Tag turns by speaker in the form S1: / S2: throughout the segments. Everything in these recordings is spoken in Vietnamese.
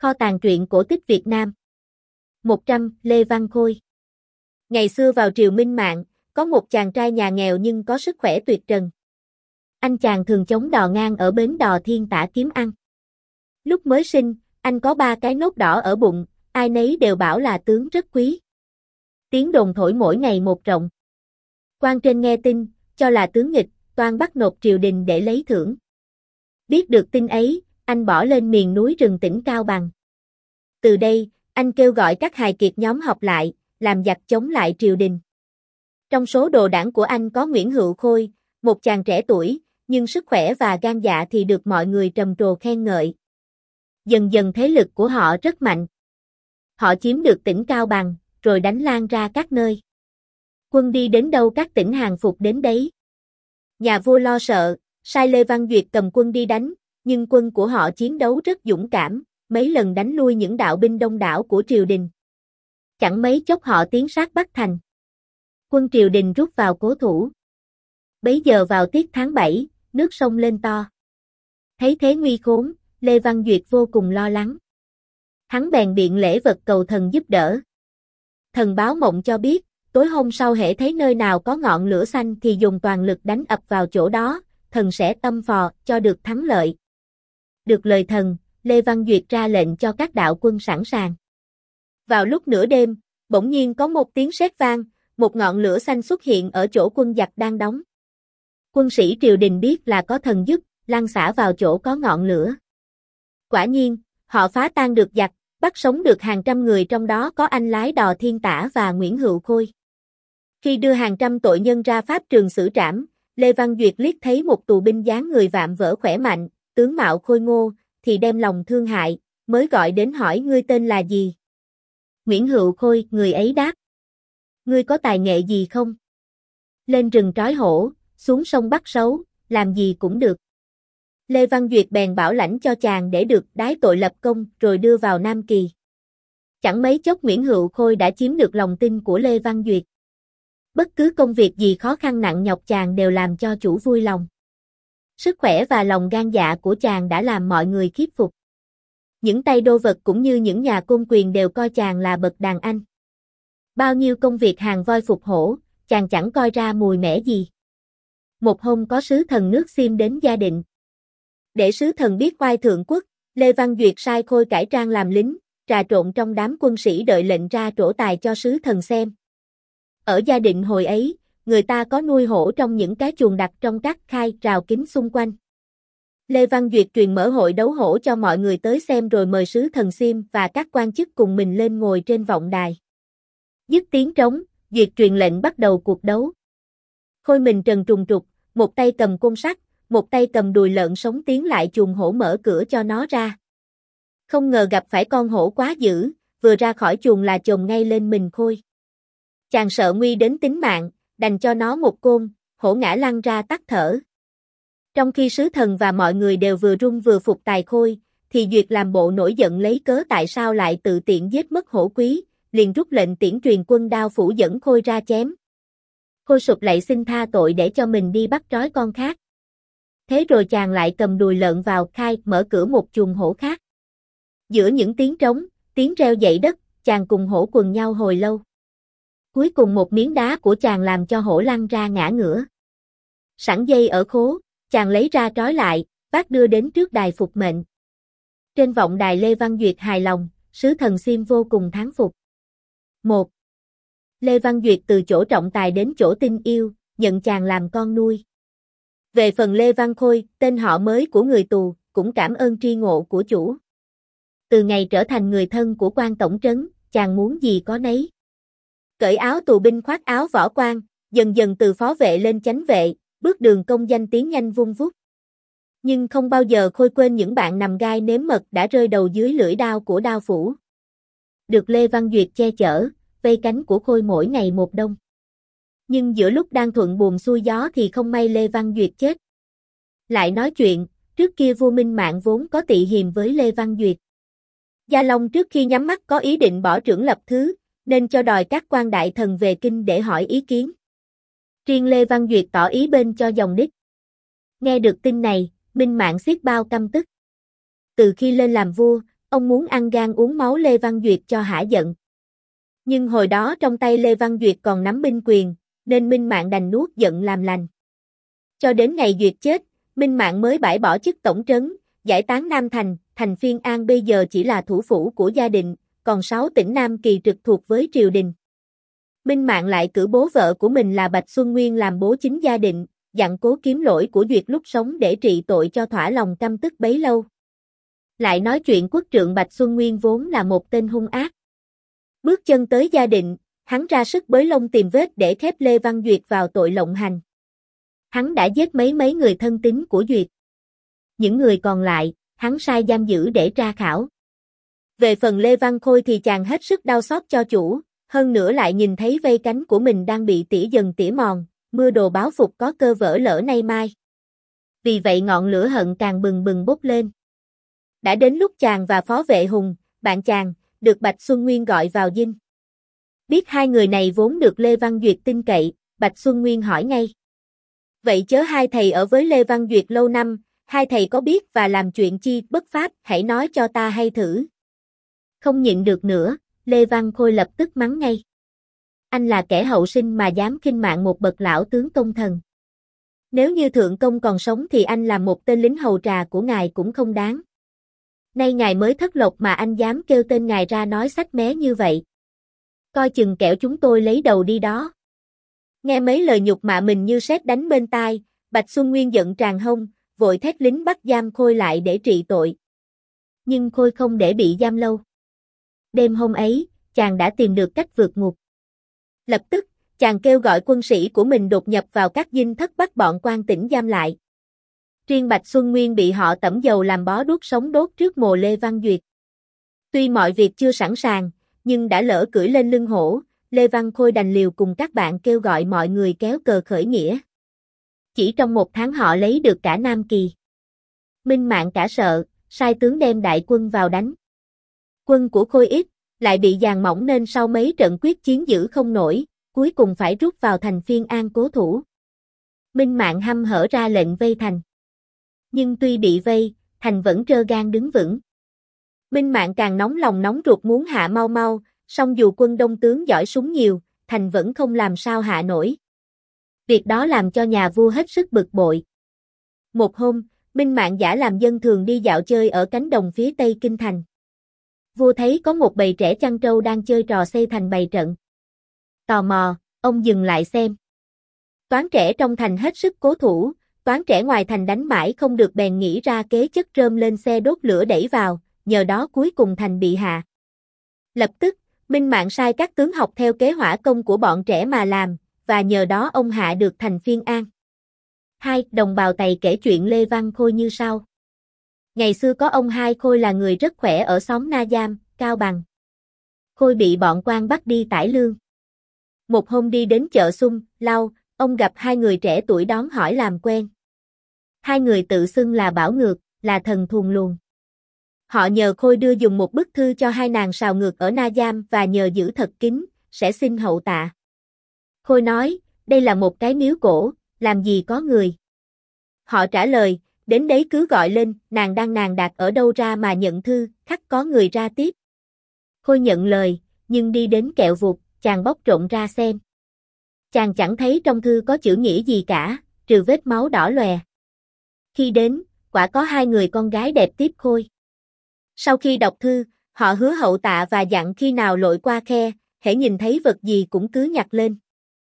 S1: Kho tàng truyện cổ tích Việt Nam. 100. Lê Văn Khôi. Ngày xưa vào triều Minh Mạng, có một chàng trai nhà nghèo nhưng có sức khỏe tuyệt trần. Anh chàng thường chống đò ngang ở bến đò Thiên Tả kiếm ăn. Lúc mới sinh, anh có 3 cái nốt đỏ ở bụng, ai nấy đều bảo là tướng rất quý. Tiếng đồn thổi mỗi ngày một rộng. Quan trên nghe tin, cho là tướng nghịch, toan bắt nộp triều đình để lấy thưởng. Biết được tin ấy, anh bỏ lên miền núi rừng tỉnh Cao Bằng. Từ đây, anh kêu gọi các hài kiệt nhóm họp lại, làm giặc chống lại triều đình. Trong số đồ đảng của anh có Nguyễn Hữu Khôi, một chàng trẻ tuổi, nhưng sức khỏe và gan dạ thì được mọi người trầm trồ khen ngợi. Dần dần thế lực của họ rất mạnh. Họ chiếm được tỉnh Cao Bằng, rồi đánh lan ra các nơi. Quân đi đến đâu các tỉnh hàng phục đến đấy. Nhà vua lo sợ, sai Lê Văn Duyệt cầm quân đi đánh, nhưng quân của họ chiến đấu rất dũng cảm, mấy lần đánh lui những đạo binh đông đảo của triều đình. Chẳng mấy chốc họ tiến sát Bắc Thành. Quân triều đình rút vào cố thủ. Bấy giờ vào tiết tháng 7, nước sông lên to. Thấy thế nguy khốn, Lê Văn Duyệt vô cùng lo lắng. Hắn bèn biện lễ vật cầu thần giúp đỡ. Thần báo mộng cho biết, tối hôm sau hễ thấy nơi nào có ngọn lửa xanh thì dùng toàn lực đánh ập vào chỗ đó, thần sẽ tâm phò cho được thắng lợi. Được lời thần, Lê Văn Duyệt ra lệnh cho các đạo quân sẵn sàng. Vào lúc nửa đêm, bỗng nhiên có một tiếng sét vang, một ngọn lửa xanh xuất hiện ở chỗ quân giặc đang đóng. Quân sĩ triều đình biết là có thần giúp, lăn xả vào chỗ có ngọn lửa. Quả nhiên, họ phá tan được giặc, bắt sống được hàng trăm người, trong đó có anh lái đò Thiên Tả và Nguyễn Hữu Khôi. Khi đưa hàng trăm tội nhân ra pháp trường xử trảm, Lê Văn Duyệt liếc thấy một tù binh dáng người vạm vỡ khỏe mạnh, tướng mạo khôi ngô, thì đem lòng thương hại, mới gọi đến hỏi: ngươi tên là gì? Nguyễn Hữu Khôi, người ấy đáp: ngươi có tài nghệ gì không? Lên rừng trói hổ, xuống sông bắt sấu, làm gì cũng được. Lê Văn Duyệt bèn bảo lãnh cho chàng để được đái tội lập công, rồi đưa vào Nam Kỳ. Chẳng mấy chốc Nguyễn Hữu Khôi đã chiếm được lòng tin của Lê Văn Duyệt. Bất cứ công việc gì khó khăn nặng nhọc chàng đều làm cho chủ vui lòng. Sức khỏe và lòng gan dạ của chàng đã làm mọi người khiếp phục. Những tay đô vật cũng như những nhà côn quyền đều coi chàng là bậc đàn anh. Bao nhiêu công việc hàng voi phục hổ, chàng chẳng coi ra mùi mẻ gì. Một hôm có sứ thần nước Xiêm đến Gia Định. Để sứ thần biết oai thượng quốc, Lê Văn Duyệt sai Khôi cải trang làm lính, trà trộn trong đám quân sĩ đợi lệnh ra trổ tài cho sứ thần xem. Ở Gia Định hồi ấy, người ta có nuôi hổ trong những cái chuồng đặt trong các khai rào kín xung quanh. Lê Văn Duyệt truyền mở hội đấu hổ cho mọi người tới xem, rồi mời sứ thần Xiêm và các quan chức cùng mình lên ngồi trên vọng đài. Dứt tiếng trống, Duyệt truyền lệnh bắt đầu cuộc đấu. Khôi mình trần trùng trục, một tay cầm côn sắt, một tay cầm đùi lợn sống tiến lại chuồng hổ mở cửa cho nó ra. Không ngờ gặp phải con hổ quá dữ, vừa ra khỏi chuồng là chồm ngay lên mình Khôi. Chàng sợ nguy đến tính mạng, đành cho nó một côn, hổ ngã lăn ra tắt thở. Trong khi sứ thần và mọi người đều vừa run vừa phục tài Khôi, thì Duyệt làm bộ nổi giận lấy cớ tại sao lại tự tiện giết mất hổ quý, liền rút lệnh tiễn truyền quân đao phủ dẫn Khôi ra chém. Khôi sụp lạy xin tha tội để cho mình đi bắt trói con khác. Thế rồi chàng lại cầm đùi lợn vào khai, mở cửa một chuồng hổ khác. Giữa những tiếng trống, tiếng reo dậy đất, chàng cùng hổ quần nhau hồi lâu. Cuối cùng một miếng đá của chàng làm cho hổ lăn ra ngã ngửa. Sẵn dây ở khố, chàng lấy ra trói lại, vác đưa đến trước đài phục mệnh. Trên vọng đài Lê Văn Duyệt hài lòng, sứ thần Xiêm vô cùng thán phục. 1. Lê Văn Duyệt từ chỗ trọng tài đến chỗ tin yêu, nhận chàng làm con nuôi. Về phần Lê Văn Khôi, tên họ mới của người tù, cũng cảm ơn tri ngộ của chủ. Từ ngày trở thành người thân của quan tổng trấn, chàng muốn gì có nấy. Cởi áo tù binh khoác áo võ quan, dần dần từ phó vệ lên chánh vệ, bước đường công danh tiến nhanh vun vút. Nhưng không bao giờ Khôi quên những bạn nằm gai nếm mật đã rơi đầu dưới lưỡi đao của đao phủ. Được Lê Văn Duyệt che chở, vây cánh của Khôi mỗi ngày một đông. Nhưng giữa lúc đang thuận buồm xuôi gió thì không may Lê Văn Duyệt chết. Lại nói chuyện, trước kia vua Minh Mạng vốn có tị hiềm với Lê Văn Duyệt. Gia Long trước khi nhắm mắt có ý định bỏ trưởng lập thứ, nên cho đòi các quan đại thần về kinh để hỏi ý kiến. Riêng Lê Văn Duyệt tỏ ý bên cho dòng đích. Nghe được tin này, Minh Mạng xiết bao căm tức. Từ khi lên làm vua, ông muốn ăn gan uống máu Lê Văn Duyệt cho hả giận. Nhưng hồi đó trong tay Lê Văn Duyệt còn nắm binh quyền, nên Minh Mạng đành nuốt giận làm lành. Cho đến ngày Duyệt chết, Minh Mạng mới bãi bỏ chức tổng trấn, giải tán Nam Thành, thành Phiên An bây giờ chỉ là thủ phủ của Gia Định, còn 6 tỉnh Nam Kỳ trực thuộc với triều đình. Minh Mạng lại cử bố vợ của mình là Bạch Xuân Nguyên làm bố chính Gia Định, dặn Cố kiếm lỗi của Duyệt lúc sống để trị tội cho thỏa lòng căm tức bấy lâu. Lại nói chuyện quốc trượng Bạch Xuân Nguyên vốn là một tên hung ác. Bước chân tới Gia Định, hắn ra sức bới lông tìm vết để khép Lê Văn Duyệt vào tội lộng hành. Hắn đã giết mấy người thân tín của Duyệt. Những người còn lại, hắn sai giam giữ để tra khảo. Về phần Lê Văn Khôi thì chàng hết sức đau xót cho chủ, hơn nữa lại nhìn thấy vây cánh của mình đang bị tỉa dần tỉa mòn, mưa đồ báo phục có cơ vỡ lỡ nay mai. Vì vậy ngọn lửa hận càng bừng bừng bốc lên. Đã đến lúc chàng và Phó Vệ Hùng, bạn chàng, được Bạch Xuân Nguyên gọi vào dinh. Biết hai người này vốn được Lê Văn Duyệt tin cậy, Bạch Xuân Nguyên hỏi ngay. Vậy chớ hai thầy ở với Lê Văn Duyệt lâu năm, hai thầy có biết và làm chuyện chi bất pháp, hãy nói cho ta hay thử. Không nhịn được nữa, Lê Văn Khôi lập tức mắng ngay. Anh là kẻ hậu sinh mà dám khinh mạng một bậc lão tướng công thần. Nếu như thượng công còn sống thì anh là một tên lính hầu trà của ngài cũng không đáng. Nay ngài mới thất lộc mà anh dám kêu tên ngài ra nói sách mé như vậy. Coi chừng kẻo chúng tôi lấy đầu đi đó. Nghe mấy lời nhục mạ mình như sét đánh bên tai, Bạch Xuân Nguyên giận tràn hông, vội thét lính bắt giam Khôi lại để trị tội. Nhưng Khôi không để bị giam lâu. Đêm hôm ấy, chàng đã tìm được cách vượt ngục. Lập tức, chàng kêu gọi quân sĩ của mình đột nhập vào các dinh thất bắt bọn quan tỉnh giam lại. Riêng Bạch Xuân Nguyên bị họ tẩm dầu làm bó đuốc sống đốt trước mồ Lê Văn Duyệt. Tuy mọi việc chưa sẵn sàng, nhưng đã lỡ cưỡi lên lưng hổ, Lê Văn Khôi đành liều cùng các bạn kêu gọi mọi người kéo cờ khởi nghĩa. Chỉ trong 1 tháng họ lấy được cả Nam Kỳ. Minh Mạng cả sợ, sai tướng đem đại quân vào đánh. Quân của Khôi ít, lại bị dàn mỏng nên sau mấy trận quyết chiến giữ không nổi, cuối cùng phải rút vào thành Phiên An cố thủ. Minh Mạng hăm hở ra lệnh vây thành. Nhưng tuy bị vây, thành vẫn trơ gan đứng vững. Minh Mạng càng nóng lòng nóng ruột muốn hạ mau mau, song dù quân đông tướng giỏi súng nhiều, thành vẫn không làm sao hạ nổi. Việc đó làm cho nhà vua hết sức bực bội. Một hôm, Minh Mạng giả làm dân thường đi dạo chơi ở cánh đồng phía tây kinh thành. Vua thấy có một bầy trẻ chăn trâu đang chơi trò xây thành bày trận. Tò mò, ông dừng lại xem. Toán trẻ trong thành hết sức cố thủ, toán trẻ ngoài thành đánh mãi không được bèn nghĩ ra kế chất rơm lên xe đốt lửa đẩy vào, nhờ đó cuối cùng thành bị hạ. Lập tức, Minh Mạng sai các tướng học theo kế hỏa công của bọn trẻ mà làm, và nhờ đó ông hạ được thành Phiên An. Hai đồng bào Tày kể chuyện Lê Văn Khôi như sau. Ngày xưa có ông Hai Khôi là người rất khỏe ở xóm Na Giam, Cao Bằng. Khôi bị bọn quan bắt đi tải lương. Một hôm đi đến chợ Xung, Lau, ông gặp hai người trẻ tuổi đón hỏi làm quen. Hai người tự xưng là Bảo Ngược, là thần thuần luồng. Họ nhờ Khôi đưa dùng một bức thư cho hai nàng sào ngược ở Na Giam và nhờ giữ thật kín, sẽ xin hậu tạ. Khôi nói, đây là một cái miếu cổ, làm gì có người. Họ trả lời, đến đấy cứ gọi lên, nàng đạt ở đâu ra mà nhận thư, khắc có người ra tiếp. Khôi nhận lời, nhưng đi đến kẹo vụt, chàng bóc trộn ra xem. Chàng chẳng thấy trong thư có chữ nghĩa gì cả, trừ vết máu đỏ lòe. Khi đến, quả có hai người con gái đẹp tiếp Khôi. Sau khi đọc thư, họ hứa hậu tạ và dặn khi nào lội qua khe, hễ nhìn thấy vật gì cũng cứ nhặt lên.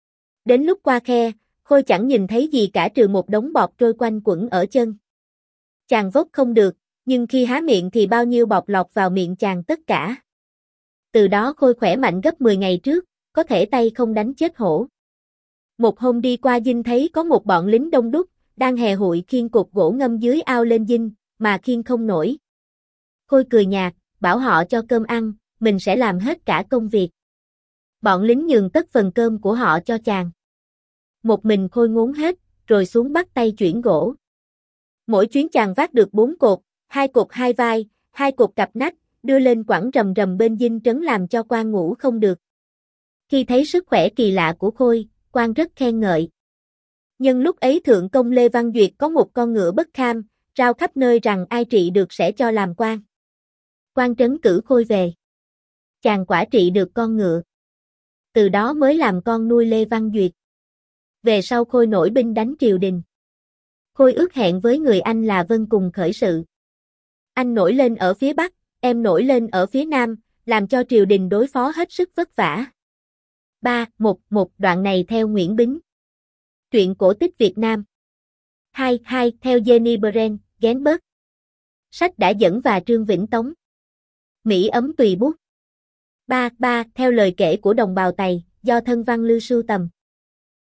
S1: Đến lúc qua khe, Khôi chẳng nhìn thấy gì cả trừ một đống bọt trôi quanh quẩn ở chân. Chàng vốc không được, nhưng khi há miệng thì bao nhiêu bọt lọt vào miệng chàng tất cả. Từ đó Khôi khỏe mạnh gấp 10 ngày trước, có thể tay không đánh chết hổ. Một hôm đi qua dinh thấy có một bọn lính đông đúc, đang hè hụi khiêng cột gỗ ngâm dưới ao lên dinh, mà khiêng không nổi. Khôi cười nhạt, bảo họ cho cơm ăn, mình sẽ làm hết cả công việc. Bọn lính nhường tất phần cơm của họ cho chàng. Một mình Khôi ngốn hết, rồi xuống bắt tay chuyển gỗ. Mỗi chuyến chàng vác được 4 cột, 2 cột 2 vai, 2 cột cặp nách, đưa lên quẳng rầm rầm bên dinh trấn làm cho quan ngủ không được. Khi thấy sức khỏe kỳ lạ của Khôi, quan rất khen ngợi. Nhưng lúc ấy thượng công Lê Văn Duyệt có một con ngựa bất kham, rao khắp nơi rằng ai trị được sẽ cho làm quan. Quan Trấn cử Khôi về. Chàng quả trị được con ngựa. Từ đó mới làm con nuôi Lê Văn Duyệt. Về sau Khôi nổi binh đánh triều đình. Khôi ước hẹn với người anh là Vân cùng khởi sự. Anh nổi lên ở phía Bắc, em nổi lên ở phía Nam, làm cho triều đình đối phó hết sức vất vả. 3.1.1 Đoạn này theo Nguyễn Bính. Truyện cổ tích Việt Nam. 2.2 Theo Jenny Brent, Gainsbourg. Sách đã dẫn và Trương Vĩnh Tống. Mỹ ấm tùy bút. 3.3 Theo lời kể của đồng bào Tày, do Thân Văn Lưu sưu tầm.